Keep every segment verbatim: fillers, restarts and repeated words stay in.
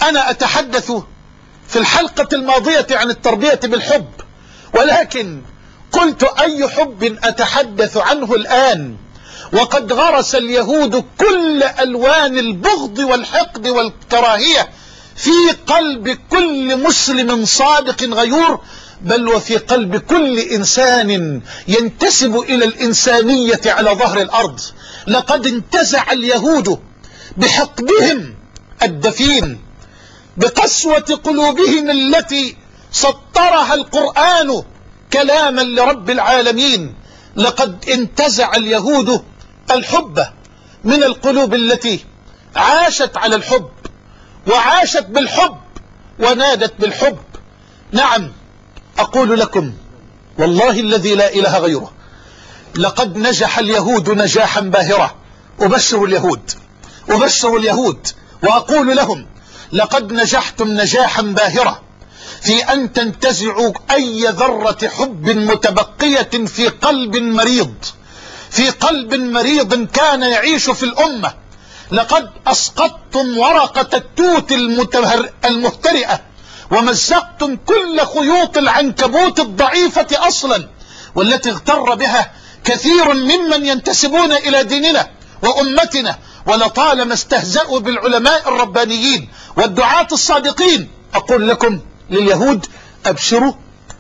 أنا أتحدث في الحلقة الماضية عن التربية بالحب، ولكن قلت أي حب أتحدث عنه الآن وقد غرس اليهود كل ألوان البغض والحقد والكراهية في قلب كل مسلم صادق غيور، بل وفي قلب كل إنسان ينتسب إلى الإنسانية على ظهر الأرض. لقد انتزع اليهود بحقدهم الدفين، بقسوة قلوبهم التي سطرها القرآن كلاما لرب العالمين، لقد انتزع اليهود الحب من القلوب التي عاشت على الحب وعاشت بالحب ونادت بالحب. نعم، أقول لكم والله الذي لا إله غيره، لقد نجح اليهود نجاحا باهرا. أبشر اليهود أبشر اليهود وأقول لهم لقد نجحتم نجاحا باهرا في أن تنتزعوا أي ذرة حب متبقية في قلب مريض، في قلب مريض كان يعيش في الأمة. لقد أسقطتم ورقة التوت المهترئة ومزقتم كل خيوط العنكبوت الضعيفة أصلا، والتي اغتر بها كثير ممن ينتسبون إلى ديننا وأمتنا، ولطالما استهزأوا بالعلماء الربانيين والدعاة الصادقين. أقول لكم لليهود أبشروا،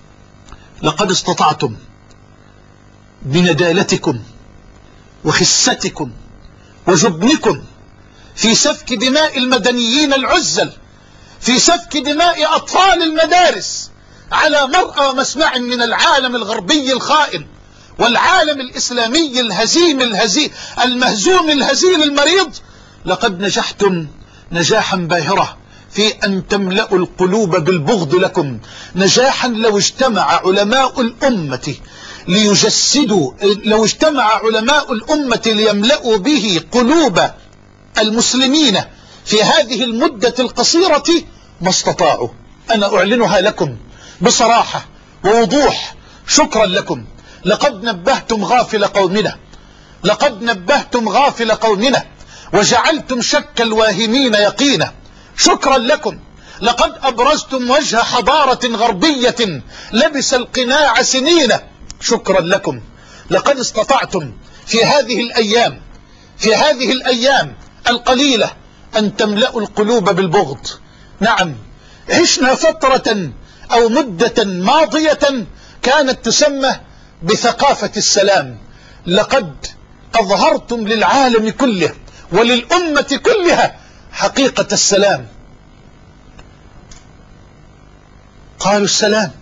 لقد استطعتم بندالتكم وخستكم وجبنكم في سفك دماء المدنيين العزل، في سفك دماء أطفال المدارس، على مرأى ومسمع من العالم الغربي الخائن والعالم الإسلامي الهزيم الهزي المهزوم الهزيل المريض. لقد نجحتم نجاحا باهرا في أن تملأوا القلوب بالبغض لكم، نجاحا لو اجتمع علماء الأمة ليجسدوا، لو اجتمع علماء الأمة ليملأوا به قلوب المسلمين في هذه المدة القصيرة ما استطاعوا. أنا أعلنها لكم بصراحة ووضوح، شكرا لكم. لقد نبهتم غافل قومنا، لقد نبهتم غافل قومنا وجعلتم شك الواهمين يقينا، شكرا لكم. لقد أبرزتم وجه حضارة غربية لبس القناع سنين، شكرا لكم. لقد استطعتم في هذه الأيام في هذه الأيام القليلة أن تملأوا القلوب بالبغض. نعم، عشنا فترة أو مدة ماضية كانت تسمى بثقافة السلام. لقد أظهرتم للعالم كله وللأمة كلها حقيقة السلام. قالوا السلام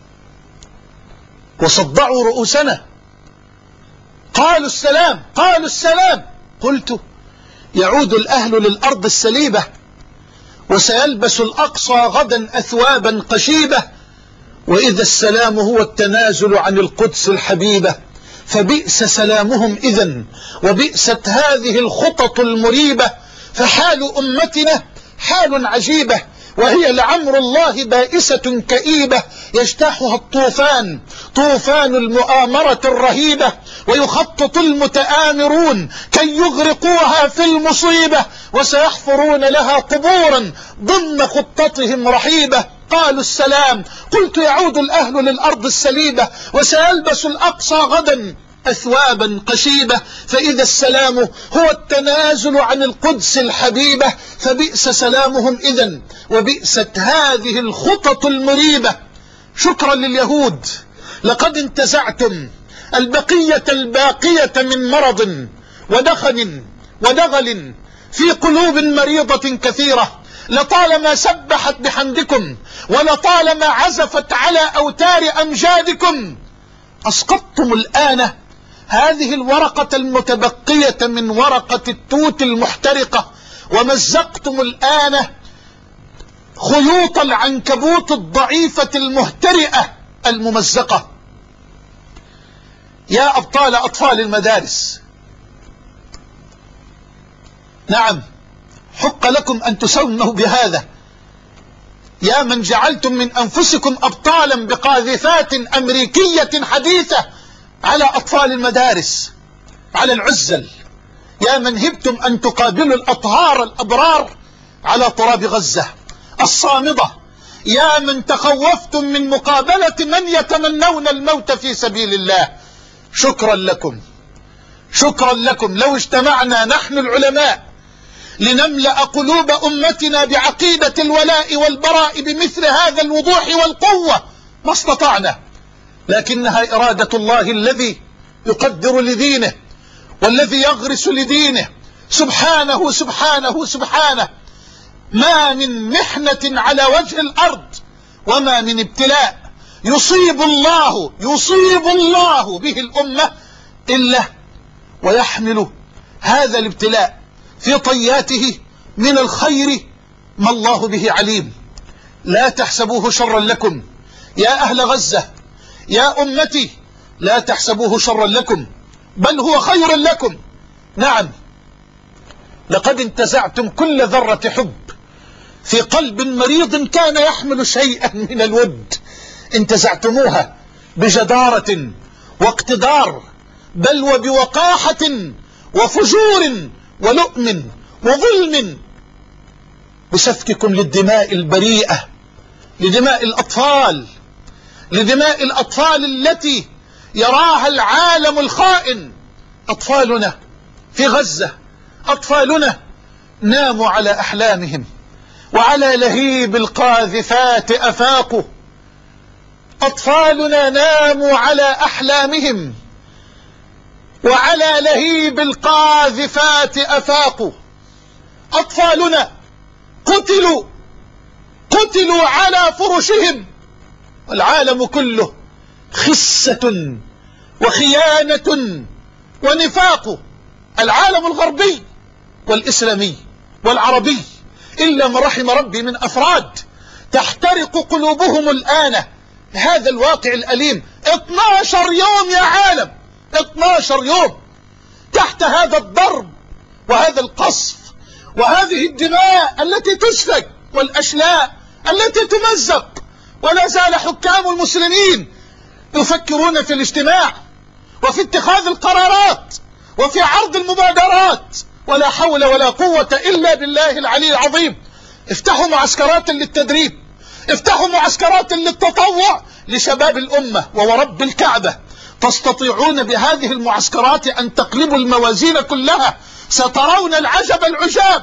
وصدعوا رؤوسنا، قالوا السلام قالوا السلام. قلت يعود الأهل للأرض السليبة، وسيلبس الأقصى غدا أثوابا قشيبة، وإذا السلام هو التنازل عن القدس الحبيبة، فبئس سلامهم إذن وبئست هذه الخطط المريبة. فحال أمتنا حال عجيبة، وهي لعمر الله بائسة كئيبة، يجتاحها الطوفان طوفان المؤامرة الرهيبة، ويخطط المتآمرون كي يغرقوها في المصيبة، وسيحفرون لها قبورا ضمن خطتهم رحيبة. قالوا السلام، قلت يعود الأهل للأرض السليبة، وسيلبس الأقصى غدا أثوابا قشيبة، فإذا السلام هو التنازل عن القدس الحبيبة، فبئس سلامهم إذن وبئست هذه الخطط المريبة. شكرا لليهود، لقد انتزعتم البقية الباقية من مرض ودخن ودغل في قلوب مريضة كثيرة، لطالما سبحت بحمدكم ولطالما عزفت على أوتار أمجادكم. أسقطتم الآن هذه الورقة المتبقية من ورقة التوت المحترقة، ومزقتم الآن خيوط العنكبوت الضعيفة المهترئة الممزقة. يا أبطال أطفال المدارس، نعم حق لكم أن تسموا بهذا. يا من جعلتم من أنفسكم أبطالا بقاذفات أمريكية حديثة على أطفال المدارس، على العزل. يا من هبتم أن تقابلوا الأطهار الأبرار على تراب غزة. الصامدة، يا من تخوفتم من مقابلة من يتمنون الموت في سبيل الله، شكرا لكم، شكرا لكم. لو اجتمعنا نحن العلماء لنملأ قلوب أمتنا بعقيدة الولاء والبراء بمثل هذا الوضوح والقوة ما استطعنا، لكنها إرادة الله الذي يقدر لدينه والذي يغرس لدينه سبحانه سبحانه سبحانه. ما من محنة على وجه الأرض وما من ابتلاء يصيب الله يصيب الله به الأمة إلا ويحمل هذا الابتلاء في طياته من الخير ما الله به عليم. لا تحسبوه شرا لكم يا أهل غزة، يا أمتي، لا تحسبوه شرا لكم بل هو خير لكم. نعم، لقد انتزعتم كل ذرة حب في قلب مريض كان يحمل شيئا من الود، انتزعتموها بجدارة واقتدار، بل وبوقاحة وفجور ولؤم وظلم، بسفككم للدماء البريئة، لدماء الأطفال، لدماء الأطفال التي يراها العالم الخائن. أطفالنا في غزة، أطفالنا ناموا على أحلامهم وعلى لهيب القاذفات أفاقوا، أطفالنا ناموا على أحلامهم وعلى لهيب القاذفات أفاقوا، أطفالنا قتلوا قتلوا على فرشهم، والعالم كله خسة وخيانة ونفاق. العالم الغربي والإسلامي والعربي إلا من رحم ربي من أفراد تحترق قلوبهم الآن هذا الواقع الأليم. اثنا عشر يوم يا عالم، اثنا عشر يوم تحت هذا الضرب وهذا القصف وهذه الدماء التي تسفك والأشلاء التي تمزق، ولا زال حكام المسلمين يفكرون في الاجتماع وفي اتخاذ القرارات وفي عرض المبادرات، ولا حول ولا قوة إلا بالله العلي العظيم. افتحوا معسكرات للتدريب، افتحوا معسكرات للتطوع لشباب الأمة، وورب الكعبة تستطيعون بهذه المعسكرات أن تقلبوا الموازين كلها، سترون العجب العجاب.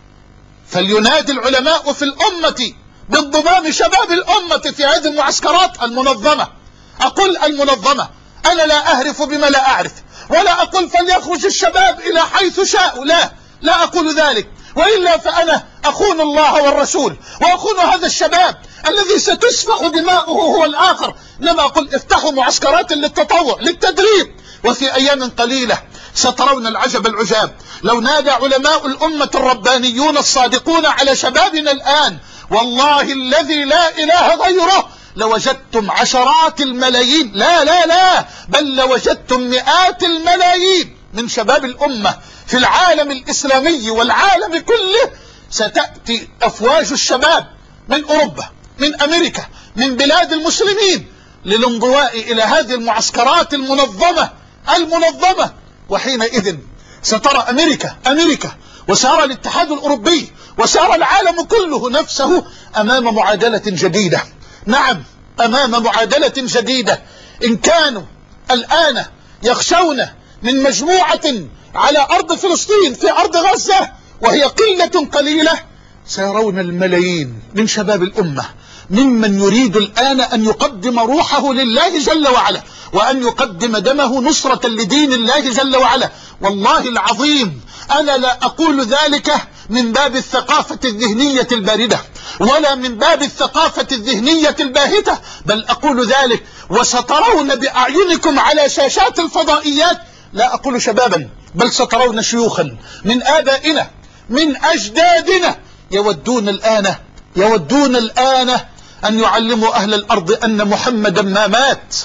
فلينادي العلماء في الأمة بانضمام شباب الأمة في هذه المعسكرات المنظمة. أقول المنظمة، أنا لا أهرف بما لا أعرف، ولا أقول فليخرج الشباب إلى حيث شاءوا، لا لا أقول ذلك، وإلا فأنا أخون الله والرسول وأخون هذا الشباب الذي ستسفح دماؤه هو الآخر. إنما أقول افتحوا معسكرات للتطوع للتدريب، وفي أيام قليلة سترون العجب العجاب. لو نادى علماء الأمة الربانيون الصادقون على شبابنا الآن، والله الذي لا إله غيره، لوجدتم عشرات الملايين، لا لا لا بل لوجدتم مئات الملايين من شباب الأمة في العالم الإسلامي والعالم كله. ستأتي أفواج الشباب من أوروبا، من أمريكا، من بلاد المسلمين للانضواء إلى هذه المعسكرات المنظمة المنظمة. وحينئذ سترى أمريكا أمريكا وسيرى الاتحاد الأوروبي وسيرى العالم كله نفسه أمام معادلة جديدة. نعم، أمام معادلة جديدة. إن كانوا الآن يخشون من مجموعة على أرض فلسطين في أرض غزة وهي قلة قليلة، سيرون الملايين من شباب الأمة ممن يريد الآن أن يقدم روحه لله جل وعلا، وأن يقدم دمه نصرة لدين الله جل وعلا. والله العظيم أنا لا أقول ذلك من باب الثقافة الذهنية الباردة ولا من باب الثقافة الذهنية الباهتة، بل أقول ذلك وسترون بأعينكم على شاشات الفضائيات، لا أقول شبابا بل سترون شيوخا من آبائنا من أجدادنا يودون الآن يودون الآن أن يعلموا أهل الأرض أن محمدا ما مات،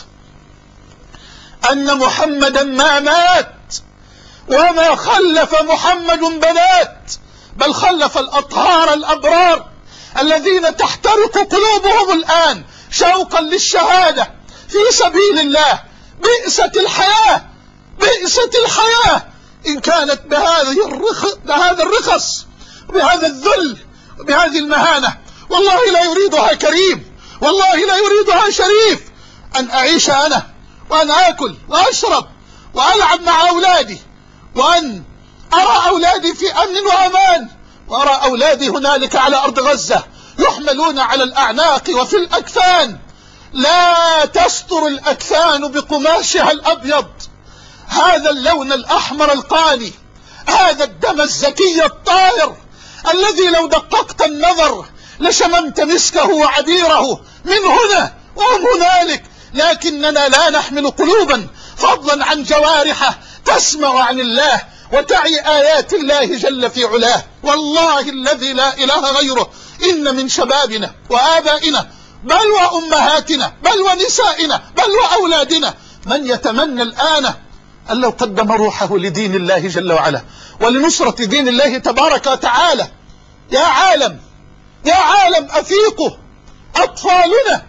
أن محمدا ما مات، وما خلف محمد بنات، بل خلف الأطهار الأبرار الذين تحترق قلوبهم الآن شوقا للشهادة في سبيل الله. بئست الحياة، بئست الحياة إن كانت بهذه الرخ... بهذا الرخص، بهذا الذل، بهذه المهانة. والله لا يريدها كريم، والله لا يريدها شريف. أن أعيش أنا وأن آكل وأشرب وألعب مع أولادي، وأن أرى أولادي في أمن وأمان، وأرى أولادي هنالك على أرض غزة يحملون على الأعناق وفي الأكفان، لا تستر الأكفان بقماشها الأبيض، هذا اللون الأحمر القاني، هذا الدم الزكي الطاهر الذي لو دققت النظر لشممت مسكه وعبيره من هنا ومن هنالك، لكننا لا نحمل قلوبا فضلا عن جوارح تسمع عن الله وتعي آيات الله جل في علاه. والله الذي لا إله غيره إن من شبابنا وآبائنا بل وأمهاتنا بل ونسائنا بل وأولادنا من يتمنى الآن أن لو قدم روحه لدين الله جل وعلا ولنصرة دين الله تبارك وتعالى. يا عالم يا عالم أفيقوا، أطفالنا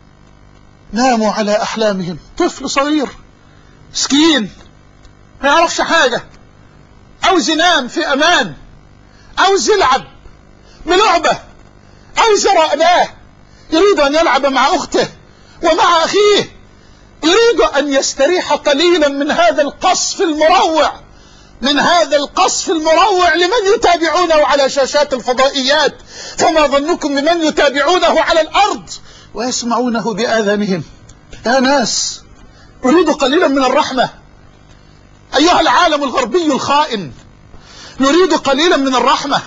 ناموا على أحلامهم. طفل صغير مسكين ما يعرفش حاجة، عاوز ينام في أمان، عاوز يلعب بلعبة، عاوز يرى أباه، يريد أن يلعب مع أخته ومع أخيه، يريد أن يستريح قليلا من هذا القصف المروع، من هذا القصف المروع لمن يتابعونه على شاشات الفضائيات، فما ظنكم بمن يتابعونه على الأرض ويسمعونه بآذانهم؟ يا ناس نريد قليلا من الرحمة أيها العالم الغربي الخائن، نريد قليلا من الرحمة.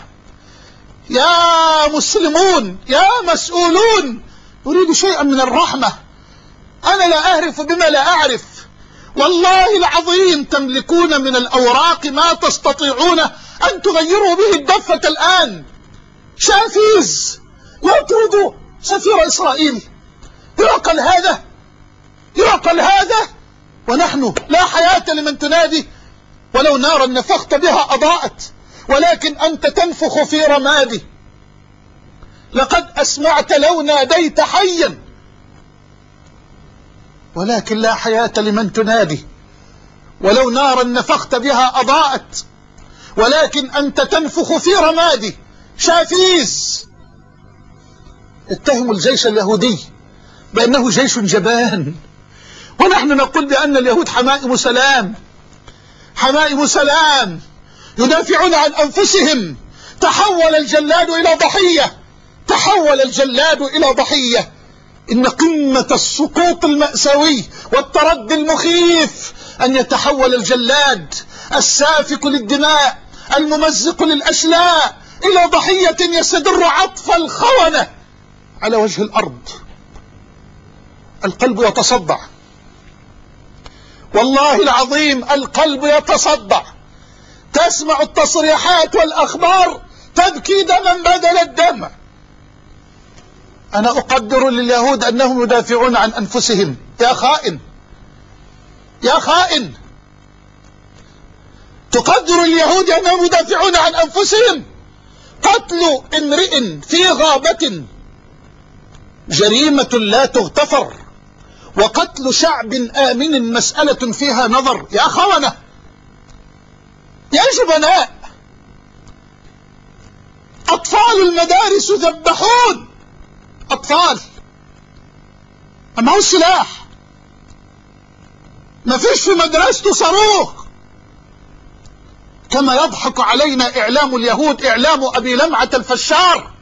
يا مسلمون يا مسؤولون نريد شيئا من الرحمة. أنا لا أعرف بما لا أعرف، والله العظيم تملكون من الأوراق ما تستطيعون أن تغيروا به الدفة الآن. شافيز يطرد سفير إسرائيل، يعقل هذا؟ يعقل هذا؟ ونحن لا حياة لمن تنادي ولو نارا نفخت بها أضاءت، ولكن أنت تنفخ في رمادي. لقد أسمعت لو ناديت حيا، ولكن لا حياة لمن تنادي. ولو نارا نفخت بها أضاءت، ولكن أنت تنفخ في رمادي. شافيز اتهموا الجيش اليهودي بأنه جيش جبان، ونحن نقول بأن اليهود حمائم سلام، حمائم سلام يدافعون عن أنفسهم. تحول الجلاد إلى ضحية، تحول الجلاد إلى ضحية. إن قمة السقوط المأساوي والتردي المخيف أن يتحول الجلاد السافك للدماء الممزق للأشلاء إلى ضحية يستدر عطف الخونة على وجه الأرض. القلب يتصدع، والله العظيم القلب يتصدع. تسمع التصريحات والأخبار تبكي دما بدل الدم. أنا أقدر لليهود أنهم يدافعون عن أنفسهم. يا خائن يا خائن، تقدر اليهود أنهم يدافعون عن أنفسهم؟ قتل امرئ في غابة جريمة لا تغتفر، وقتل شعب آمن مسألة فيها نظر. يا خونة يا جبناء، أطفال المدارس يذبحون، أطفال معه السلاح، ما فيش في مدرسته صاروخ. كما يضحك علينا إعلام اليهود، إعلام أبي لمعة الفشار.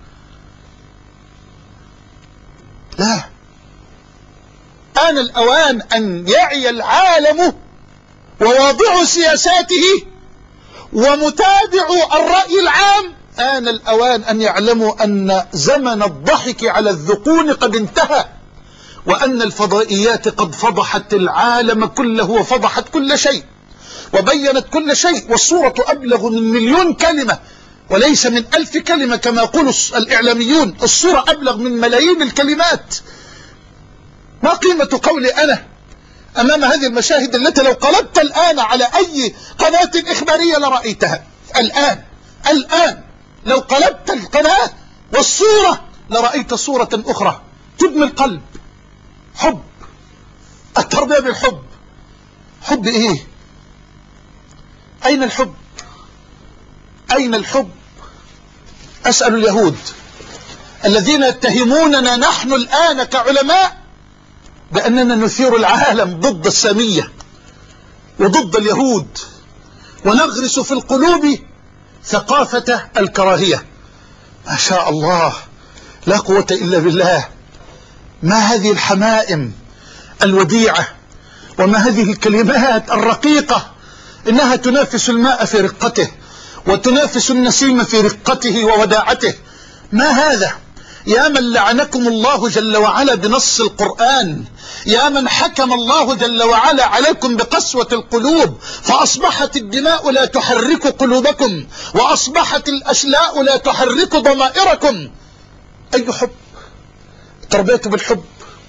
لا، آن الأوان أن يعي العالم وواضع سياساته ومتابع الرأي العام، آن الأوان أن يعلموا أن زمن الضحك على الذقون قد انتهى، وأن الفضائيات قد فضحت العالم كله وفضحت كل شيء وبينت كل شيء، والصورة أبلغ من مليون كلمة وليس من ألف كلمة كما يقول الإعلاميون. الصورة أبلغ من ملايين الكلمات. ما قيمة قولي أنا أمام هذه المشاهد التي لو قلبت الآن على أي قناة إخبارية لرأيتها؟ الآن الآن لو قلبت القناة والصورة لرأيت صورة أخرى تدمي القلب. حب، التربية بالحب. حب إيه؟ أين الحب؟ أين الحب؟ أسأل اليهود الذين يتهموننا نحن الآن كعلماء بأننا نثير العالم ضد السامية وضد اليهود، ونغرس في القلوب ثقافة الكراهية. ما شاء الله، لا قوة إلا بالله. ما هذه الحمائم الوديعة، وما هذه الكلمات الرقيقة، إنها تنافس الماء في رقته، وتنافس النسيم في رقته ووداعته. ما هذا؟ يا من لعنكم الله جل وعلا بنص القرآن، يا من حكم الله جل وعلا عليكم بقسوة القلوب، فأصبحت الدماء لا تحرك قلوبكم، وأصبحت الأشلاء لا تحرك ضمائركم. أي حب؟ تربيت بالحب.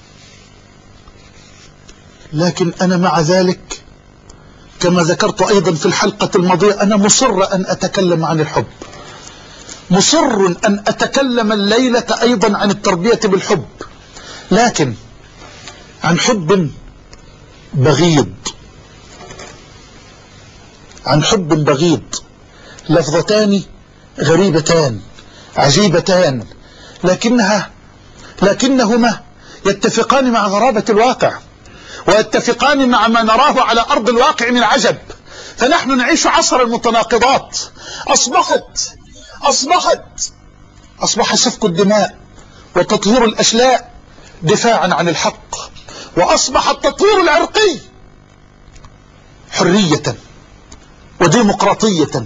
لكن أنا مع ذلك كما ذكرت أيضا في الحلقة الماضية، أنا مصر أن أتكلم عن الحب، مصر أن أتكلم الليلة أيضا عن التربية بالحب، لكن عن حب بغيض. عن حب بغيض، لفظتان غريبتان عجيبتان، لكنها لكنهما يتفقان مع غرابة الواقع، ويتفقان مع ما نراه على أرض الواقع من عجب. فنحن نعيش عصر المتناقضات. أصبحت أصبحت أصبح سفك الدماء وتطهير الأشلاء دفاعا عن الحق، وأصبح التطهير العرقي حرية وديمقراطية،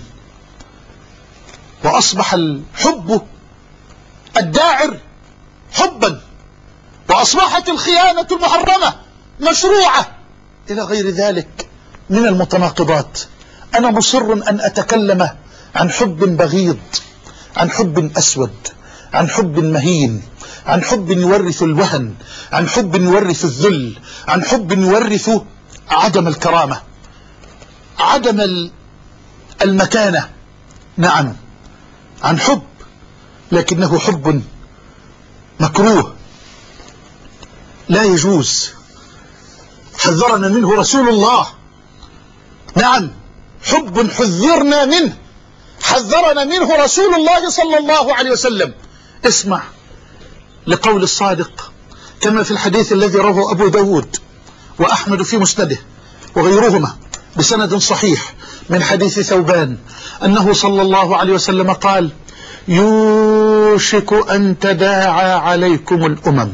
وأصبح الحب الداعر حبا، وأصبحت الخيانة المحرمة مشروعة، إلى غير ذلك من المتناقضات. أنا مصر أن أتكلم عن حب بغيض، عن حب أسود، عن حب مهين، عن حب يورث الوهن، عن حب يورث الذل، عن حب يورث عدم الكرامة، عدم المكانة. نعم، عن حب لكنه حب مكروه لا يجوز، حذرنا منه رسول الله. نعم، حب حذرنا منه، حذرنا منه رسول الله صلى الله عليه وسلم. اسمع لقول الصادق كما في الحديث الذي رواه أبو داود وأحمد في مسنده وغيرهما بسند صحيح من حديث ثوبان أنه صلى الله عليه وسلم قال: يوشك أن تداعى عليكم الأمم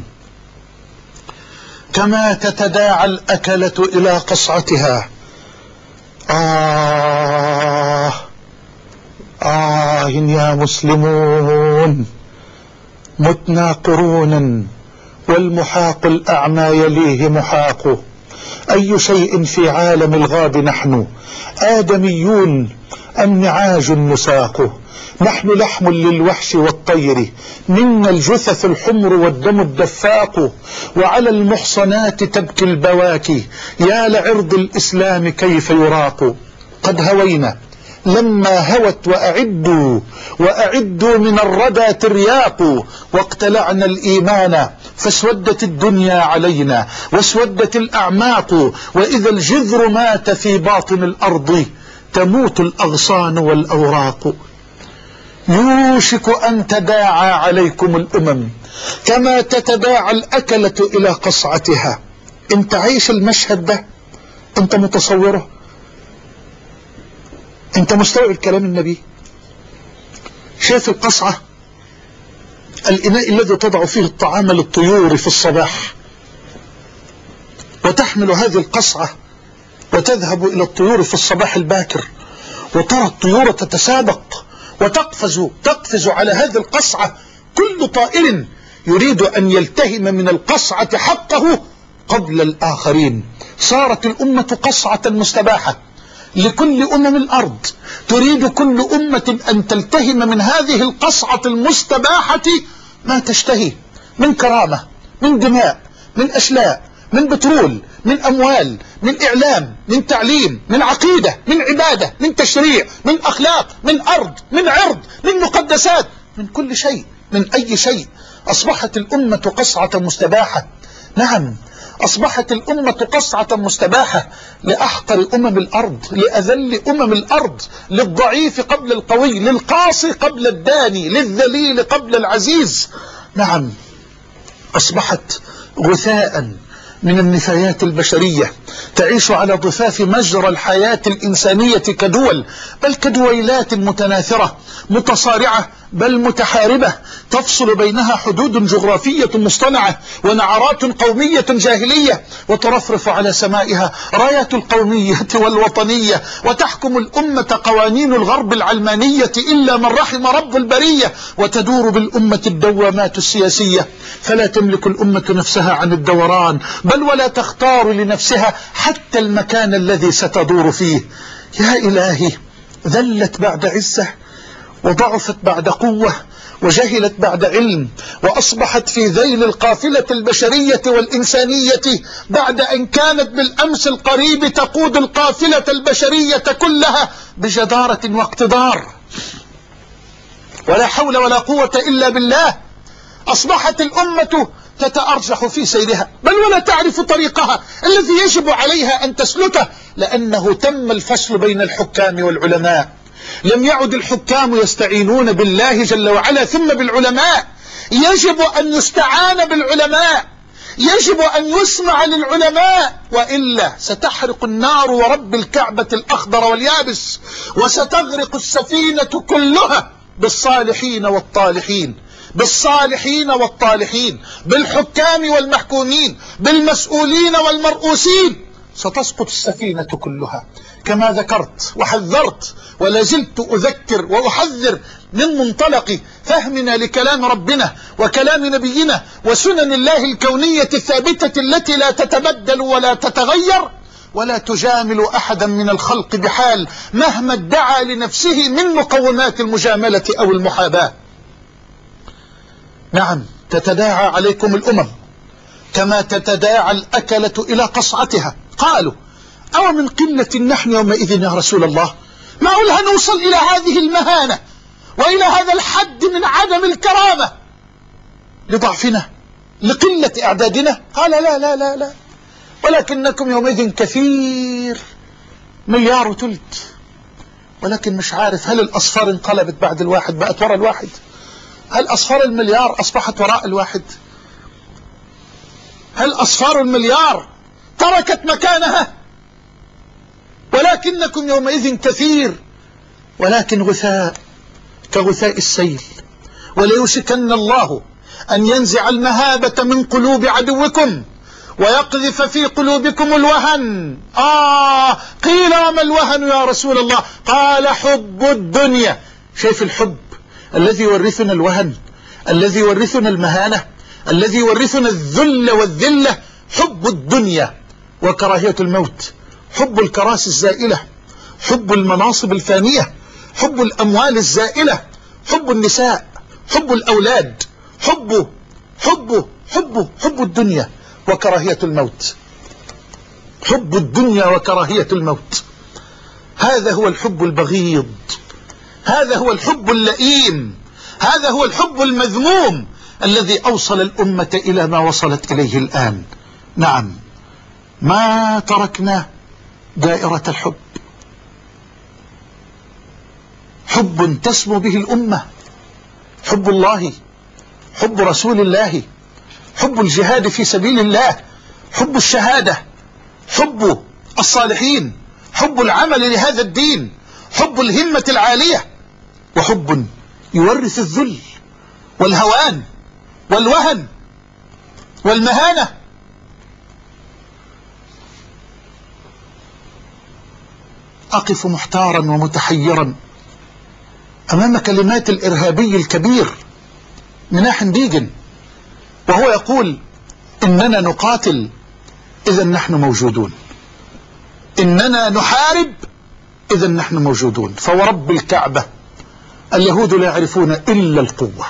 كما تتداعى الأكلة إلى قصعتها. آه آه يا مسلمون، متنا قرونا والمحاق الأعمى يليه محاق. أي شيء في عالم الغاب نحن، آدميون أم نعاج نساق؟ نحن لحم للوحش والطير، منا الجثث الحمر والدم الدفاق، وعلى المحصنات تبكي البواكي، يا لعرض الإسلام كيف يراق. قد هوينا لما هوت وأعدوا وأعدوا من الردى ترياق، واقتلعنا الإيمان فاسودت الدنيا علينا واسودت الأعماق، وإذا الجذر مات في باطن الأرض تموت الأغصان والأوراق. يوشك أن تداعى عليكم الأمم كما تتداعى الأكلة إلى قصعتها. انت عايش المشهد ده؟ انت متصوره؟ انت مستوعب كلام النبي؟ شايف القصعة، الإناء الذي تضع فيه الطعام للطيور في الصباح، وتحمل هذه القصعة وتذهب إلى الطيور في الصباح الباكر، وترى الطيور تتسابق وتقفز تقفز على هذه القصعة، كل طائر يريد أن يلتهم من القصعة حقه قبل الآخرين. صارت الأمة قصعة مستباحة لكل أمم الأرض، تريد كل أمة أن تلتهم من هذه القصعة المستباحة ما تشتهي من كرامة، من دماء، من أشلاء، من بترول، من أموال، من إعلام، من تعليم، من عقيدة، من عبادة، من تشريع، من أخلاق، من أرض، من عرض، من مقدسات، من كل شيء، من أي شيء. أصبحت الأمة قصعة مستباحة. نعم، أصبحت الأمة قصعة مستباحة لأحقر أمم الأرض، لأذل أمم الأرض، للضعيف قبل القوي، للقاصي قبل الداني، للذليل قبل العزيز. نعم، أصبحت غثاء من النفايات البشرية تعيش على ضفاف مجرى الحياة الإنسانية كدول، بل كدويلات متناثرة متصارعة بل متحاربة، تفصل بينها حدود جغرافية مصطنعة ونعرات قومية جاهلية، وترفرف على سمائها رايات القومية والوطنية، وتحكم الأمة قوانين الغرب العلمانية إلا من رحم رب البرية، وتدور بالأمة الدوامات السياسية، فلا تملك الأمة نفسها عن الدوران، بل ولا تختار لنفسها حتى المكان الذي ستدور فيه. يا إلهي، ذلت بعد عزة، وضعفت بعد قوة، وجهلت بعد علم، وأصبحت في ذيل القافلة البشرية والإنسانية بعد أن كانت بالأمس القريب تقود القافلة البشرية كلها بجدارة واقتدار. ولا حول ولا قوة إلا بالله. أصبحت الأمة تتأرجح في سيرها، بل ولا تعرف طريقها الذي يجب عليها أن تسلكه، لأنه تم الفصل بين الحكام والعلماء. لم يعد الحكام يستعينون بالله جل وعلا ثم بالعلماء، يجب أن يستعان بالعلماء، يجب أن يسمع للعلماء، وإلا ستحرق النار ورب الكعبة الأخضر واليابس، وستغرق السفينة كلها بالصالحين والطالحين، بالصالحين والطالحين، بالحكام والمحكومين، بالمسؤولين والمرؤوسين. ستسقط السفينة كلها كما ذكرت وحذرت، ولا زلت أذكر وأحذر من منطلق فهمنا لكلام ربنا وكلام نبينا وسنن الله الكونية الثابتة التي لا تتبدل ولا تتغير، ولا تجامل أحدا من الخلق بحال مهما ادعى لنفسه من مقومات المجاملة أو المحاباة. نعم، تتداعى عليكم الأمم كما تتداعى الأكلة إلى قصعتها. قالوا: أو من قلة نحن يومئذ يا رسول الله؟ معقولها نوصل إلى هذه المهانة وإلى هذا الحد من عدم الكرامة لضعفنا، لقلة إعدادنا؟ قال: لا لا لا لا، ولكنكم يومئذ كثير، مليار وثلث. ولكن مش عارف، هل الأصفار انقلبت بعد الواحد بقت وراء الواحد؟ هل أصفار المليار أصبحت وراء الواحد؟ هل أصفار المليار تركت مكانها؟ ولكنكم يومئذ كثير، ولكن غثاء كغثاء السيل. وليوشكن الله أن ينزع المهابة من قلوب عدوكم ويقذف في قلوبكم الوهن. آه قيل: وما الوهن يا رسول الله؟ قال: حب الدنيا. شايف الحب الذي يورثنا الوهن، الذي يورثنا المهانة، الذي يورثنا الذل والذلة؟ حب الدنيا وكراهية الموت، حب الكراسي الزائلة، حب المناصب الفانية، حب الأموال الزائلة، حب النساء، حب الأولاد، حب حب حب حب الدنيا وكراهية الموت، حب الدنيا وكراهية الموت. هذا هو الحب البغيض، هذا هو الحب اللئيم، هذا هو الحب المذموم الذي أوصل الأمة إلى ما وصلت إليه الآن. نعم، ما تركنا دائرة الحب، حب تسمو به الأمة، حب الله، حب رسول الله، حب الجهاد في سبيل الله، حب الشهادة، حب الصالحين، حب العمل لهذا الدين، حب الهمة العالية، وحب يورث الذل والهوان والوهن والمهانة. أقف محتارا ومتحيرا أمام كلمات الإرهابي الكبير مناحم بيجن، وهو يقول: إننا نقاتل إذا نحن موجودون، إننا نحارب إذا نحن موجودون. فورب الكعبة اليهود لا يعرفون إلا القوة،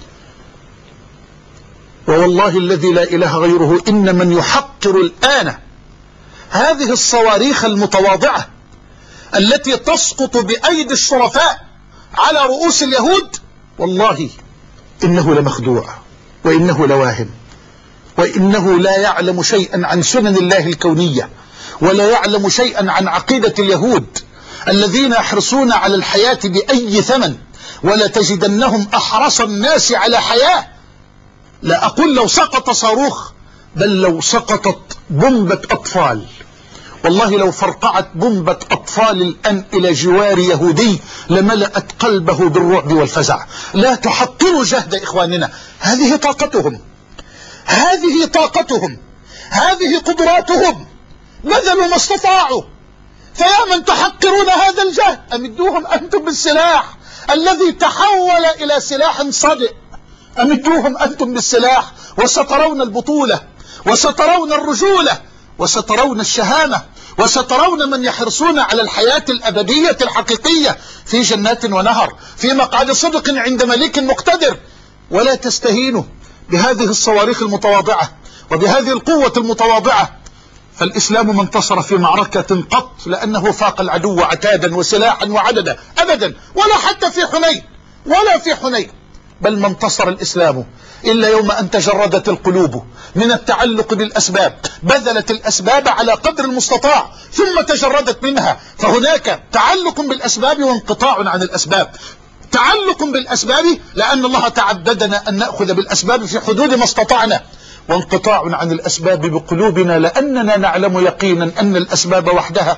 ووالله الذي لا إله غيره إن من يحقر الآن هذه الصواريخ المتواضعة التي تسقط بأيدي الشرفاء على رؤوس اليهود، والله إنه لمخدوع، وإنه لواهم، وإنه لا يعلم شيئا عن سنن الله الكونية، ولا يعلم شيئا عن عقيدة اليهود الذين يحرصون على الحياة بأي ثمن، ولا تجدنهم أحرص الناس على حياة لا أقول لو سقط صاروخ، بل لو سقطت بومبة أطفال، والله لو فرقعت بومبة أطفال الآن إلى جوار يهودي لملأت قلبه بالرعب والفزع. لا تحقروا جهد إخواننا، هذه طاقتهم، هذه طاقتهم، هذه قدراتهم، بذلوا ما استطاعوا. فيا من تحقرون هذا الجهد، أمدوهم أنتم بالسلاح الذي تحول إلى سلاح صدئ، أمدوهم أنتم بالسلاح وسترون البطولة وسترون الرجولة وسترون الشهامة وسترون من يحرصون على الحياة الأبدية الحقيقية في جنات ونهر في مقعد صدق عند مليك مقتدر. ولا تستهينوا بهذه الصواريخ المتواضعة وبهذه القوة المتواضعة، فالإسلام ما انتصر في معركة قط لأنه فاق العدو عتادا وسلاحا وعددا أبدا، ولا حتى في حنين، ولا في حنين، بل ما انتصر الإسلام إلا يوم أن تجردت القلوب من التعلق بالأسباب، بذلت الأسباب على قدر المستطاع ثم تجردت منها. فهناك تعلق بالأسباب وانقطاع عن الأسباب. تعلق بالأسباب لأن الله تعبدنا أن نأخذ بالأسباب في حدود ما استطعنا، وانقطاع عن الأسباب بقلوبنا لأننا نعلم يقينا أن الأسباب وحدها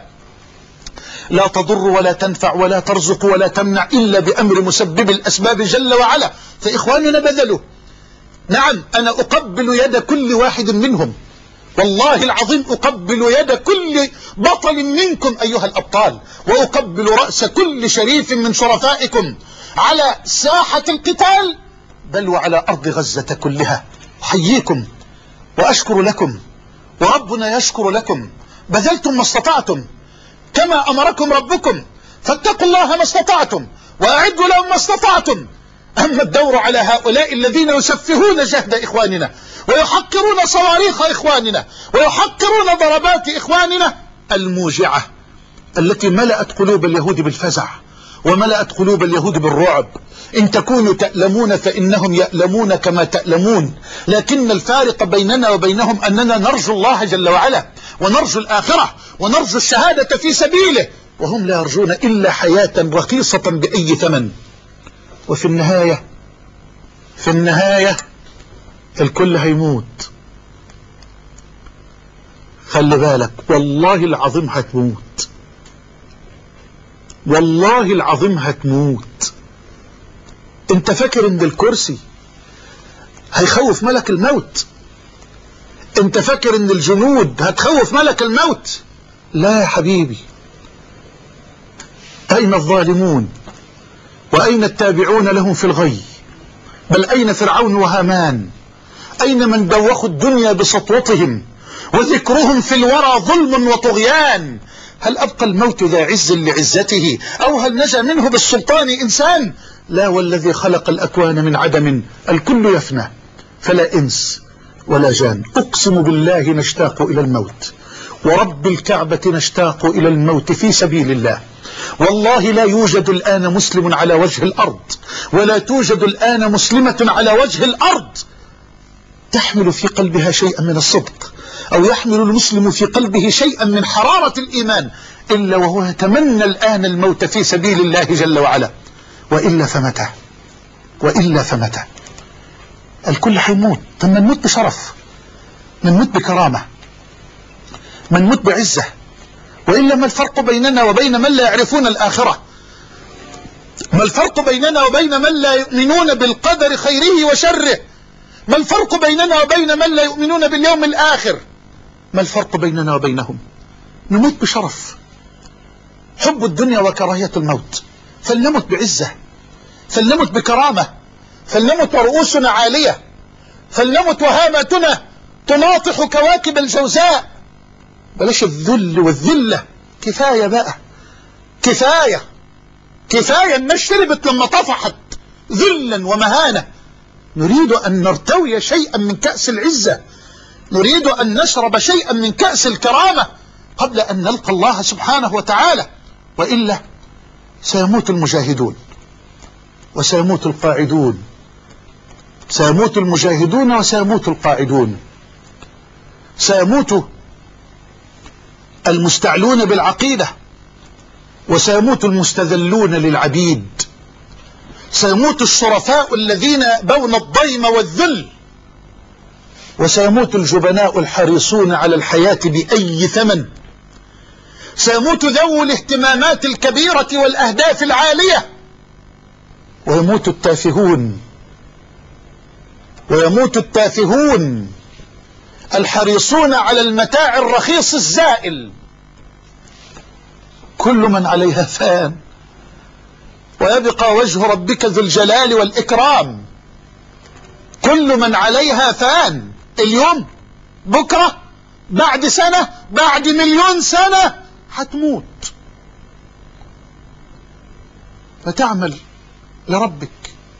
لا تضر ولا تنفع ولا ترزق ولا تمنع إلا بأمر مسبب الأسباب جل وعلا. فإخواننا بذلوا. نعم أنا أقبل يد كل واحد منهم، والله العظيم أقبل يد كل بطل منكم أيها الأبطال، وأقبل رأس كل شريف من شرفائكم على ساحة القتال بل وعلى أرض غزة كلها. أحييكم وأشكر لكم، وربنا يشكر لكم. بذلتم ما استطعتم كما أمركم ربكم، فاتقوا الله ما استطعتم وأعدوا لهم ما استطعتم. أما الدور على هؤلاء الذين يسفهون جهد إخواننا ويحقرون صواريخ إخواننا ويحقرون ضربات إخواننا الموجعة التي ملأت قلوب اليهود بالفزع وملأت قلوب اليهود بالرعب. إن تكونوا تألمون فإنهم يألمون كما تألمون، لكن الفارق بيننا وبينهم أننا نرجو الله جل وعلا ونرجو الآخرة ونرجو الشهادة في سبيله، وهم لا يرجون إلا حياة رخيصة بأي ثمن. وفي النهاية في النهاية الكل هيموت. خلي بالك، والله العظيم هتموت، والله العظيم هتموت. انت فاكر ان الكرسي هيخوف ملك الموت؟ انت فاكر ان الجنود هتخوف ملك الموت؟ لا يا حبيبي. اين الظالمون واين التابعون لهم في الغي؟ بل اين فرعون وهامان؟ اين من دوخوا الدنيا بسطوتهم وذكرهم في الورى ظلم وطغيان؟ هل أبقى الموت ذا عز لعزته أو هل نجا منه بالسلطان إنسان؟ لا، والذي خلق الأكوان من عدم الكل يفنى، فلا إنس ولا جان. أقسم بالله نشتاق إلى الموت، ورب الكعبة نشتاق إلى الموت في سبيل الله. والله لا يوجد الآن مسلم على وجه الأرض، ولا توجد الآن مسلمة على وجه الأرض تحمل في قلبها شيئا من الصدق، أو يحمل المسلم في قلبه شيئا من حرارة الإيمان، إلا وهو يتمنى الآن الموت في سبيل الله جل وعلا. وإلا فمتى؟ وإلا فمتى؟ الكل حيموت. ثم نموت بشرف، نموت بكرامة، من نموت بعزة. وإلا ما الفرق بيننا وبين من لا يعرفون الآخرة؟ ما الفرق بيننا وبين من لا يؤمنون بالقدر خيره وشره؟ ما الفرق بيننا وبين من لا يؤمنون باليوم الآخر؟ ما الفرق بيننا وبينهم؟ نموت بشرف. حب الدنيا وكراهية الموت. فلنمت بعزة، فلنمت بكرامة، فلنمت ورؤوسنا عالية، فلنمت وهاماتنا تناطح كواكب الجوزاء. بلاش الذل والذلة، كفاية بقى، كفاية كفاية. الناس شربت لما طفحت ذلا ومهانة. نريد أن نرتوي شيئا من كأس العزة، نريد أن نشرب شيئا من كأس الكرامة قبل أن نلقى الله سبحانه وتعالى. وإلا سيموت المجاهدون وسيموت القاعدون، سيموت المجاهدون وسيموت القاعدون، سيموت المستعلون بالعقيدة وسيموت المستذلون للعبيد، سيموت الشرفاء الذين بون الضيم والذل وسيموت الجبناء الحريصون على الحياة بأي ثمن. سيموت ذو الاهتمامات الكبيرة والأهداف العالية، ويموت التافهون ويموت التافهون الحريصون على المتاع الرخيص الزائل. كل من عليها فان، ويبقى وجه ربك ذو الجلال والإكرام. كل من عليها فان، اليوم، بكرة، بعد سنة، بعد مليون سنة هتموت. فتعمل لربك،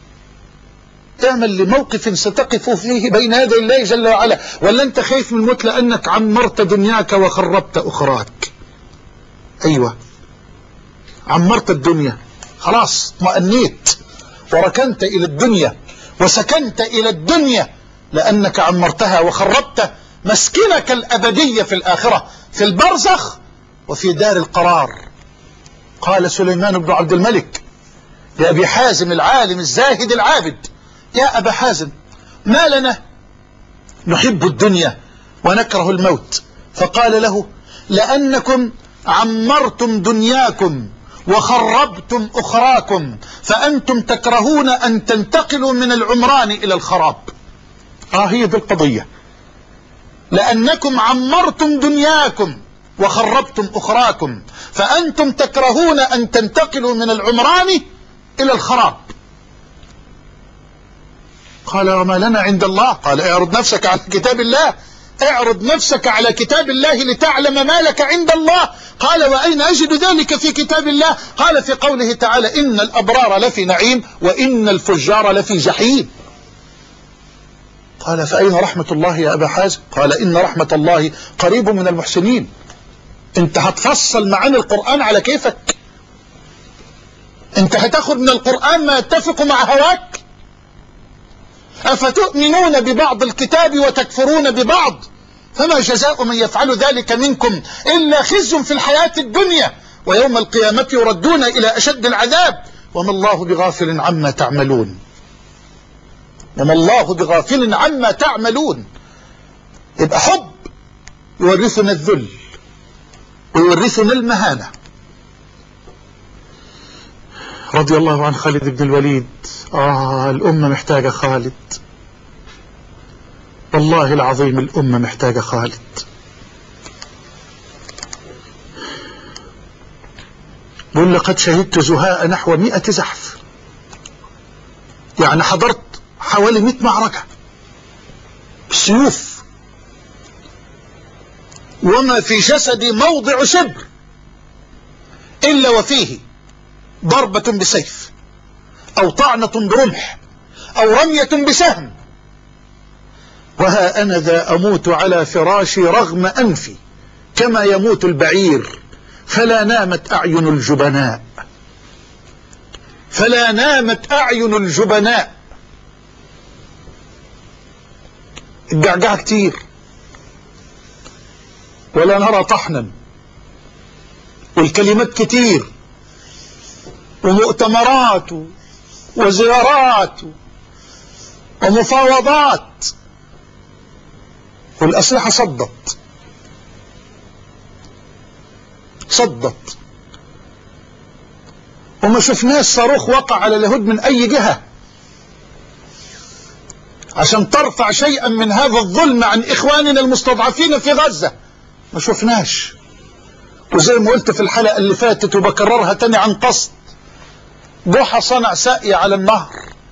اعمل لموقف ستقف فيه بين يدي الله جل وعلا. ولا انت خايف من الموت لأنك عمرت دنياك وخربت أخراك؟ أيوة، عمرت الدنيا، خلاص اطمأنيت وركنت إلى الدنيا وسكنت إلى الدنيا، لأنك عمرتها وخربت مسكنك الأبدية في الآخرة، في البرزخ وفي دار القرار. قال سليمان بن عبد الملك لأبي حازم العالم الزاهد العابد: يا أبا حازم، ما لنا نحب الدنيا ونكره الموت؟ فقال له: لأنكم عمرتم دنياكم وخربتم أخراكم، فأنتم تكرهون أن تنتقلوا من العمران إلى الخراب. آه هي دي القضية، لأنكم عمرتم دنياكم وخربتم أخراكم، فأنتم تكرهون أن تنتقلوا من العمران إلى الخراب. قال: وما لنا عند الله؟ قال: اعرض نفسك على كتاب الله، اعرض نفسك على كتاب الله لتعلم ما لك عند الله. قال: وأين أجد ذلك في كتاب الله؟ قال: في قوله تعالى: إن الأبرار لفي نعيم وإن الفجار لفي جحيم. قال: فأين رحمة الله يا أبا حازم؟ قال: إن رحمة الله قريب من المحسنين. انت هتفصل معاني القرآن على كيفك، انت هتاخد من القرآن ما يتفق مع هواك. أفتؤمنون ببعض الكتاب وتكفرون ببعض؟ فما جزاء من يفعل ذلك منكم إلا خزي في الحياة الدنيا، ويوم القيامة يردون إلى أشد العذاب، وما الله بغافل عما تعملون. وما الله بغافل عما تعملون. يبقى حب يورثنا الذل ويورثنا المهانة. رضي الله عن خالد بن الوليد. آه الأمة محتاجة خالد، والله العظيم الأمة محتاجة خالد. بقول: لقد شهدت زهاء نحو مئة زحف، يعني حضرت حوالي مئة معركة بالسيوف، وما في جسدي موضع شبر إلا وفيه ضربة بسيف أو طعنة برمح أو رمية بسهم. وها أنا ذا أموت على فراشي رغم أنفي كما يموت البعير، فلا نامت أعين الجبناء، فلا نامت أعين الجبناء. الجعجعة كتير ولا نرى طحنا، والكلمات كتير، ومؤتمرات وزيارات ومفاوضات، والأسلحة صدت صدت وما شفناش صاروخ وقع على اليهود من أي جهة عشان ترفع شيئا من هذا الظلم عن إخواننا المستضعفين في غزة. ما شفناش. وزي ما قلت في الحلقة اللي فاتت وبكررها تاني عن قصد، جحا صنع ساقية على النهر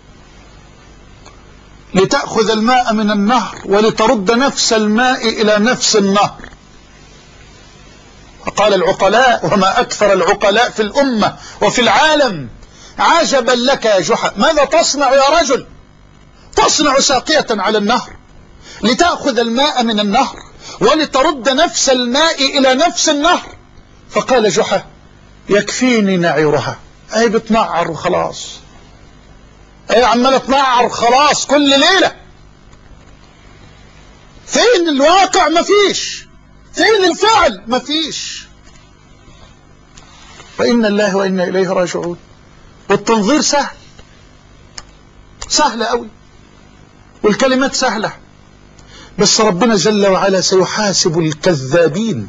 لتأخذ الماء من النهر ولترد نفس الماء إلى نفس النهر. فقال العقلاء، وما أكثر العقلاء في الأمة وفي العالم: عجبا لك يا جحا، ماذا تصنع يا رجل؟ تصنع ساقية على النهر لتأخذ الماء من النهر ولترد نفس الماء إلى نفس النهر. فقال جحا: يكفيني نعيرها. أي بتنعر وخلاص، أي عمالة تنعر خلاص كل ليلة. فين الواقع؟ مفيش. فين الفعل؟ مفيش. وإنا الله وإنا إليه راجعون. والتنظير سهل، سهل قوي، والكلمات سهلة. بس ربنا جل وعلا سيحاسب الكذابين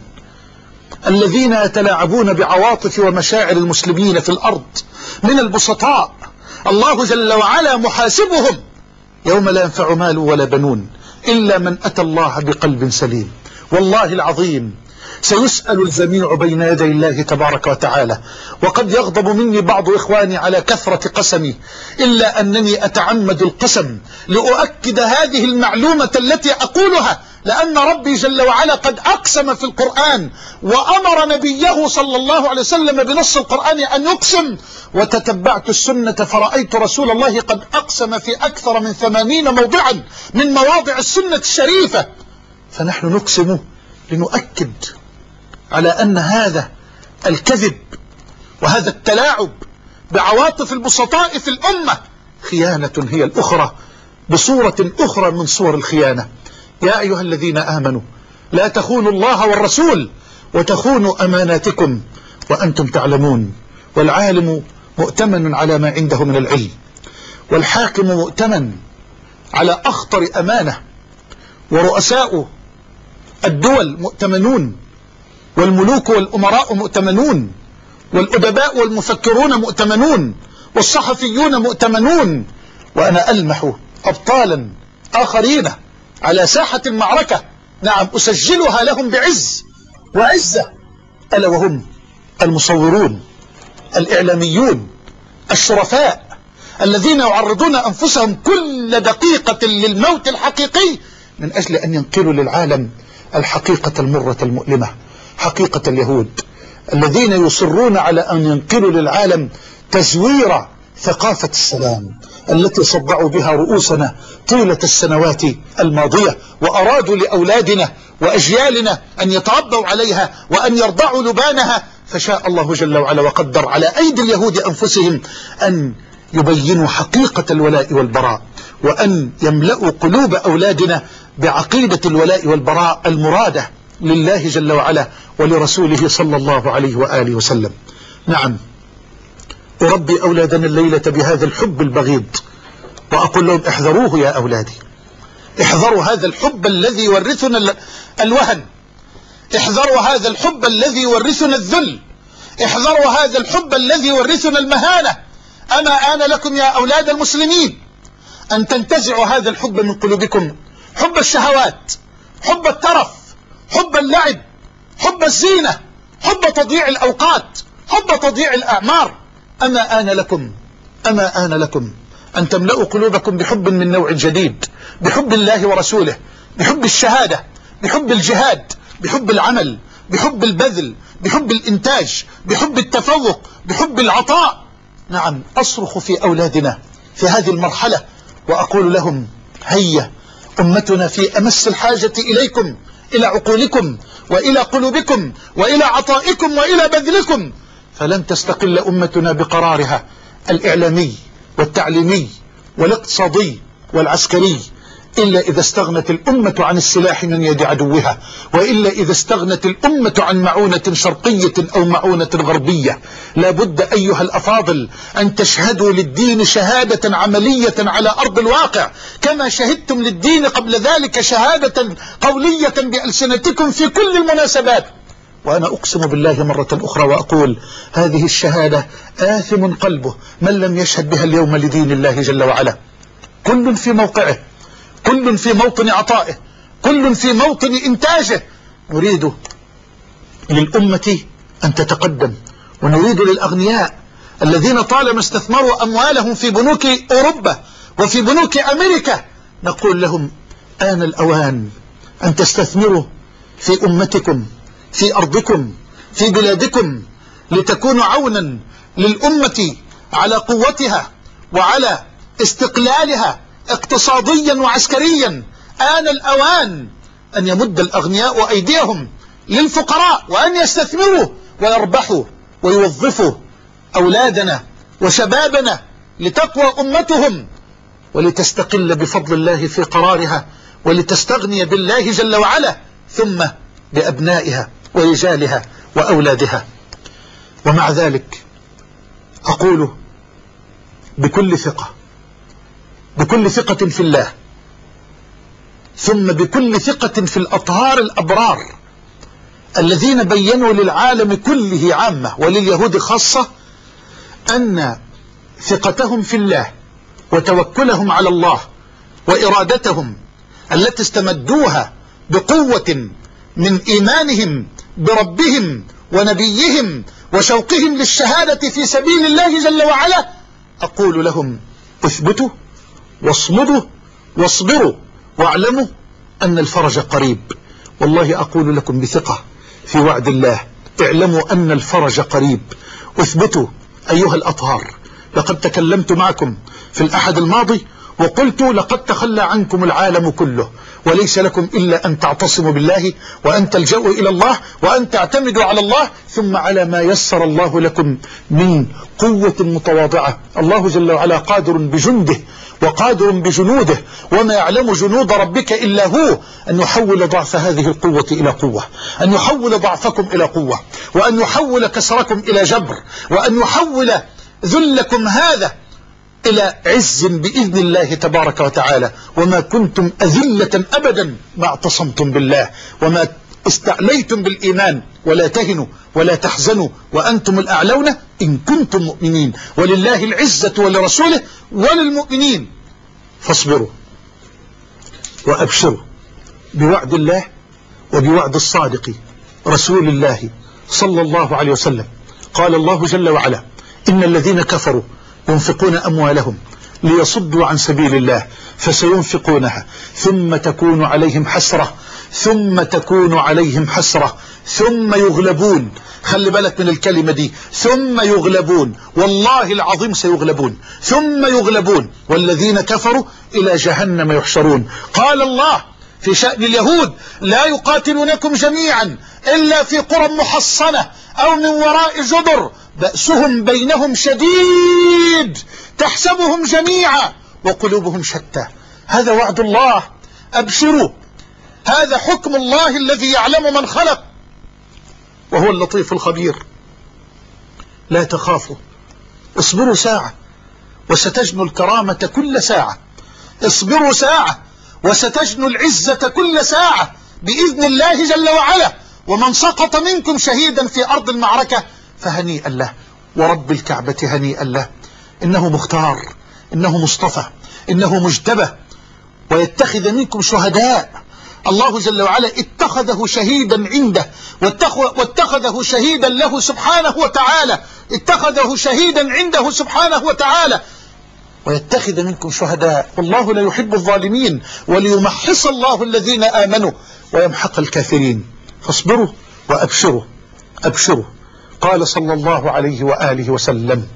الذين يتلاعبون بعواطف ومشاعر المسلمين في الأرض من البسطاء. الله جل وعلا محاسبهم يوم لا ينفع مال ولا بنون إلا من أتى الله بقلب سليم. والله العظيم سيسأل الجميع بين يدي الله تبارك وتعالى. وقد يغضب مني بعض إخواني على كثرة قسمي، إلا أنني أتعمد القسم لأؤكد هذه المعلومة التي أقولها، لأن ربي جل وعلا قد أقسم في القرآن وأمر نبيه صلى الله عليه وسلم بنص القرآن أن يقسم. وتتبعت السنة فرأيت رسول الله قد أقسم في أكثر من ثمانين موضعا من مواضع السنة الشريفة. فنحن نقسم لنؤكد على أن هذا الكذب وهذا التلاعب بعواطف البسطاء في الأمة خيانة هي الأخرى بصورة أخرى من صور الخيانة. يا أيها الذين آمنوا لا تخونوا الله والرسول وتخونوا أماناتكم وأنتم تعلمون. والعالم مؤتمن على ما عنده من العلم، والحاكم مؤتمن على أخطر أمانة، ورؤساء الدول مؤتمنون، والملوك والأمراء مؤتمنون، والأدباء والمفكرون مؤتمنون، والصحفيون مؤتمنون. وأنا ألمح أبطالا آخرين على ساحة المعركة، نعم أسجلها لهم بعز وعزة، ألا وهم المصورون، الإعلاميون، الشرفاء الذين يعرضون أنفسهم كل دقيقة للموت الحقيقي من أجل أن ينقلوا للعالم الحقيقة المرة المؤلمة، حقيقة اليهود الذين يصرون على أن ينقلوا للعالم تزوير ثقافة السلام التي صدعوا بها رؤوسنا طيلة السنوات الماضية، وأرادوا لأولادنا وأجيالنا أن يتربوا عليها وأن يرضعوا لبانها. فشاء الله جل وعلا وقدر على أيدي اليهود أنفسهم أن يبينوا حقيقة الولاء والبراء، وأن يملأوا قلوب أولادنا بعقيدة الولاء والبراء المرادة لله جل وعلا ولرسوله صلى الله عليه وآله وسلم. نعم أربي أولادنا الليلة بهذا الحب البغيض، وأقول لهم احذروه يا أولادي، احذروا هذا الحب الذي يورثنا الوهن، احذروا هذا الحب الذي يورثنا الذل، احذروا هذا الحب الذي يورثنا المهانة. أما آن لكم يا أولاد المسلمين أن تنتزعوا هذا الحب من قلوبكم، حب الشهوات، حب الترف، حب اللعب، حب الزينة، حب تضييع الأوقات، حب تضييع الأعمار. أما آن لكم أما آن لكم أن تملأوا قلوبكم بحب من نوع جديد، بحب الله ورسوله، بحب الشهادة، بحب الجهاد، بحب العمل، بحب البذل، بحب الإنتاج، بحب التفوق، بحب العطاء. نعم أصرخ في أولادنا في هذه المرحلة وأقول لهم هيا، أمتنا في أمس الحاجة إليكم، إلى عقولكم وإلى قلوبكم وإلى عطائكم وإلى بذلكم. فلن تستقل أمتنا بقرارها الإعلامي والتعليمي والاقتصادي والعسكري إلا إذا استغنت الأمة عن السلاح من يد عدوها، وإلا إذا استغنت الأمة عن معونة شرقية أو معونة غربية. لا بد أيها الأفاضل أن تشهدوا للدين شهادة عملية على أرض الواقع، كما شهدتم للدين قبل ذلك شهادة قولية بألسنتكم في كل المناسبات. وأنا أقسم بالله مرة أخرى وأقول هذه الشهادة آثم قلبه من لم يشهد بها اليوم لدين الله جل وعلا. كل في موقعه، كل في موطن عطائه، كل في موطن إنتاجه. نريد للأمة أن تتقدم، ونريد للأغنياء الذين طالما استثمروا أموالهم في بنوك أوروبا وفي بنوك أمريكا، نقول لهم آن الأوان أن تستثمروا في أمتكم، في أرضكم، في بلادكم، لتكونوا عونا للأمة على قوتها وعلى استقلالها اقتصاديا وعسكريا. آن الأوان أن يمد الأغنياء أيديهم للفقراء وأن يستثمروا ويربحوا ويوظفوا أولادنا وشبابنا لتقوى أمتهم ولتستقل بفضل الله في قرارها، ولتستغني بالله جل وعلا ثم بأبنائها ورجالها وأولادها. ومع ذلك أقول بكل ثقة بكل ثقة في الله ثم بكل ثقة في الأطهار الأبرار الذين بينوا للعالم كله عامة ولليهود خاصة أن ثقتهم في الله وتوكلهم على الله وإرادتهم التي استمدوها بقوة من إيمانهم بربهم ونبيهم وشوقهم للشهادة في سبيل الله جل وعلا، أقول لهم اثبتوا واصمدوا واصبروا واعلموا أن الفرج قريب. والله أقول لكم بثقة في وعد الله، اعلموا أن الفرج قريب. اثبتوا أيها الأطهار. لقد تكلمت معكم في الأحد الماضي وقلت لقد تخلى عنكم العالم كله، وليس لكم إلا أن تعتصموا بالله وأن تلجأوا إلى الله وأن تعتمدوا على الله، ثم على ما يسر الله لكم من قوة متواضعة. الله جل وعلا قادر بجنده وقادر بجنوده، وما يعلم جنود ربك إلا هو، أن يحول ضعف هذه القوة إلى قوة، أن يحول ضعفكم إلى قوة، وأن يحول كسركم إلى جبر، وأن يحول ذلكم هذا إلى عز بإذن الله تبارك وتعالى. وما كنتم أذلة أبدا ما اعتصمتم بالله وما استعليتم بالإيمان، ولا تهنوا ولا تحزنوا وأنتم الأعلون إن كنتم مؤمنين، ولله العزة ولرسوله وللمؤمنين. فاصبروا وأبشروا بوعد الله وبوعد الصادق رسول الله صلى الله عليه وسلم. قال الله جل وعلا إن الذين كفروا ينفقون أموالهم ليصدوا عن سبيل الله فسينفقونها ثم تكون عليهم حسرة ثم تكون عليهم حسرة ثم يغلبون. خلي بالك من الكلمة دي، ثم يغلبون، والله العظيم سيغلبون، ثم يغلبون والذين كفروا إلى جهنم يحشرون. قال الله في شأن اليهود لا يقاتلونكم جميعا إلا في قرى محصنة أو من وراء جدر بأسهم بينهم شديد تحسبهم جميعا وقلوبهم شتى. هذا وعد الله، أبشروا، هذا حكم الله الذي يعلم من خلق وهو اللطيف الخبير. لا تخافوا، اصبروا ساعة وستجنوا الكرامة كل ساعة، اصبروا ساعة وستجنوا العزة كل ساعة بإذن الله جل وعلا. ومن سقط منكم شهيدا في أرض المعركة فهنيئا له، ورب الكعبة هنيئا له، إنه مختار، إنه مصطفى، إنه مجتبى، ويتخذ منكم شهداء. الله جل وعلا اتخذه شهيدا عنده واتخذه شهيدا له سبحانه وتعالى، اتخذه شهيدا عنده سبحانه وتعالى، ويتخذ منكم شهداء. والله لا يحب الظالمين وليمحص الله الذين آمنوا ويمحق الكافرين. فاصبروا وأبشروا، أبشروا. قال صلى الله عليه وآله وسلم،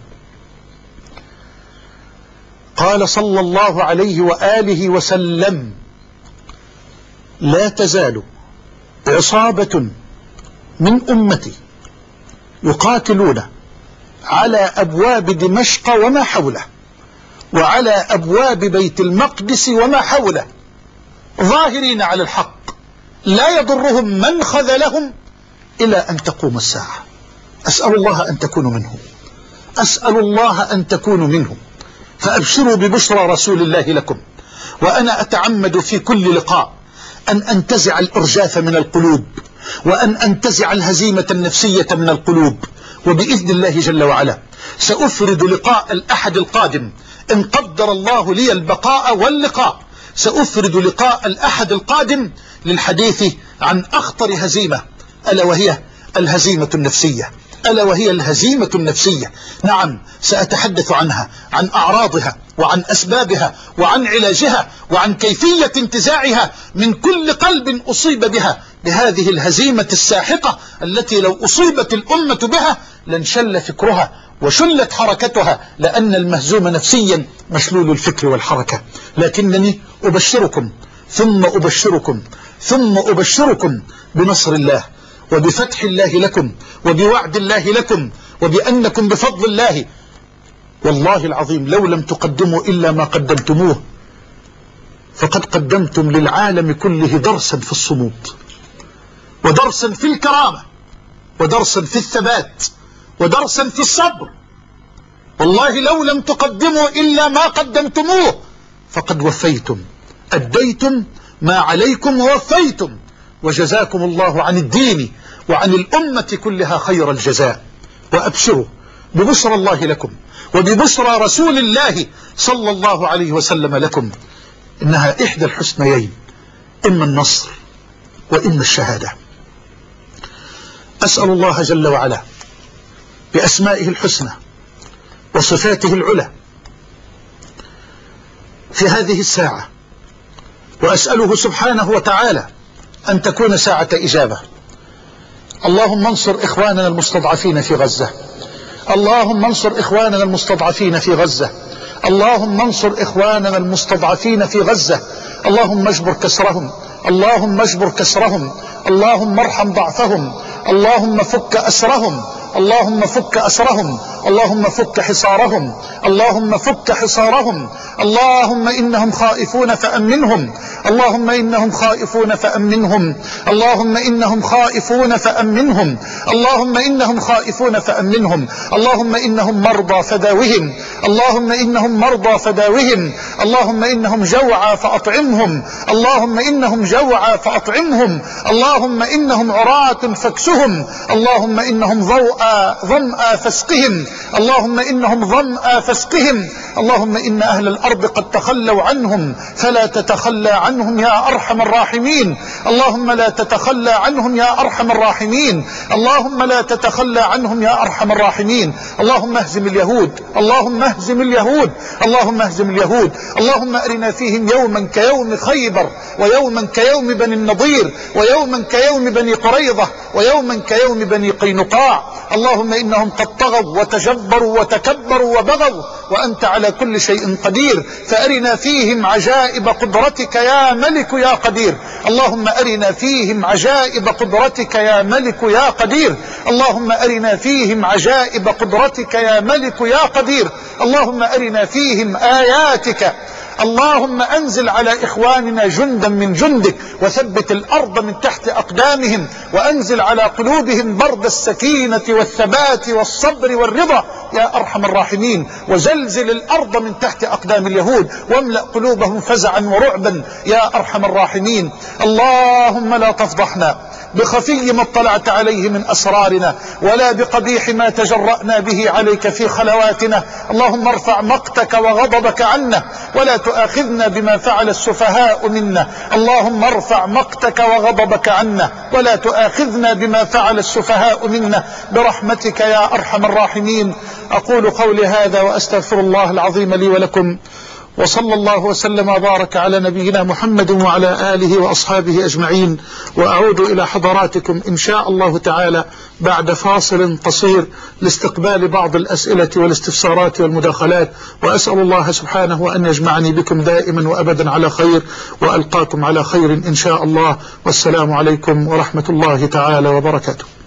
قال صلى الله عليه وآله وسلم لا تزال عصابة من أمتي يقاتلون على أبواب دمشق وما حوله وعلى أبواب بيت المقدس وما حوله ظاهرين على الحق لا يضرهم من خذلهم إلى أن تقوم الساعة. أسأل الله أن تكونوا منهم، أسأل الله أن تكونوا منهم. فأبشروا ببشرى رسول الله لكم. وأنا أتعمد في كل لقاء أن أنتزع الإرجاف من القلوب وأن أنتزع الهزيمة النفسية من القلوب. وبإذن الله جل وعلا سأفرد لقاء الأحد القادم إن قدر الله لي البقاء واللقاء، سأفرد لقاء الأحد القادم للحديث عن أخطر هزيمة، ألا وهي الهزيمة النفسية، ألا وهي الهزيمة النفسية. نعم، سأتحدث عنها، عن أعراضها وعن أسبابها وعن علاجها وعن كيفية انتزاعها من كل قلب أصيب بها، بهذه الهزيمة الساحقة التي لو أصيبت الأمة بها لانشل فكرها وشلت حركتها، لأن المهزوم نفسيا مشلول الفكر والحركة. لكنني أبشركم ثم أبشركم ثم أبشركم بنصر الله وبفتح الله لكم وبوعد الله لكم وبأنكم بفضل الله والله العظيم لو لم تقدموا إلا ما قدمتموه فقد قدمتم للعالم كله درسا في الصمود ودرسا في الكرامة ودرسا في الثبات ودرسا في الصبر. والله لو لم تقدموا إلا ما قدمتموه فقد وفيتم، أديتم ما عليكم ووفيتم، وجزاكم الله عن الدين وعن الأمة كلها خير الجزاء. وأبشروا ببشرى الله لكم وببشرى رسول الله صلى الله عليه وسلم لكم، إنها إحدى الحسنيين، إما النصر وإما الشهادة. أسأل الله جل وعلا بأسمائه الحسنى وصفاته العلى في هذه الساعة، وأسأله سبحانه وتعالى أن تكون ساعة إجابة. اللهم انصر إخواننا المستضعفين في غزة، اللهم انصر إخواننا المستضعفين في غزة، اللهم انصر إخواننا المستضعفين في غزة، اللهم اجبر كسرهم، اللهم اجبر كسرهم، اللهم ارحم ضعفهم، اللهم فك أسرهم، اللهم فك أسرهم، اللهم فك حصارهم، اللهم فك حصارهم، اللهم إنهم خائفون فأمنهم، اللهم إنهم خائفون فأمنهم، اللهم إنهم خائفون فأمنهم، اللهم إنهم خائفون فأمنهم، اللهم إنهم مرضى فداوهم، اللهم إنهم مرضى فداوهم، اللهم إنهم جوعى فأطعمهم، اللهم إنهم جوعى فأطعمهم، اللهم إنهم عراة فاكسهم، اللهم إنهم ضوء ظمأ فاسقهم، اللهم إنهم ظمأ فاسقهم، اللهم إن أهل الأرض قد تخلوا عنهم فلا تتخلى عنهم يا أرحم الراحمين، اللهم لا تتخلى عنهم يا أرحم الراحمين، اللهم لا تتخلى عنهم يا أرحم الراحمين، اللهم اهزم اليهود، اللهم اهزم اليهود، اللهم اهزم اليهود، اللهم أرنا فيهم يوما كيوم خيبر، ويوما كيوم بني النضير، ويوما كيوم بني قريظة، ويوما كيوم بني قينقاع، اللهم إنهم قد طغوا وتجبروا وتكبروا وبغوا وأنت على كل شيء قدير، فأرنا فيهم عجائب قدرتك يا ملك يا قدير، اللهم أرنا فيهم عجائب قدرتك يا ملك يا قدير، اللهم أرنا فيهم عجائب قدرتك يا ملك يا قدير، اللهم أرنا فيهم آياتك، اللهم أنزل على إخواننا جندا من جندك، وثبت الأرض من تحت أقدامهم، وأنزل على قلوبهم برد السكينة والثبات والصبر والرضا يا أرحم الراحمين، وزلزل الأرض من تحت أقدام اليهود، واملأ قلوبهم فزعا ورعبا يا أرحم الراحمين. اللهم لا تفضحنا بخفي ما اطلعت عليه من أسرارنا، ولا بقبيح ما تجرأنا به عليك في خلواتنا، اللهم ارفع مقتك وغضبك عنا، ولا تؤاخذنا بما فعل السفهاء منا، اللهم ارفع مقتك وغضبك عنا، ولا تؤاخذنا بما فعل السفهاء منا، برحمتك يا أرحم الراحمين. أقول قولي هذا وأستغفر الله العظيم لي ولكم، وصلى الله وسلم وبارك على نبينا محمد وعلى آله وأصحابه أجمعين. وأعود إلى حضراتكم إن شاء الله تعالى بعد فاصل قصير لاستقبال بعض الأسئلة والاستفسارات والمداخلات، وأسأل الله سبحانه أن يجمعني بكم دائما وأبدا على خير، وألقاكم على خير إن شاء الله، والسلام عليكم ورحمة الله تعالى وبركاته.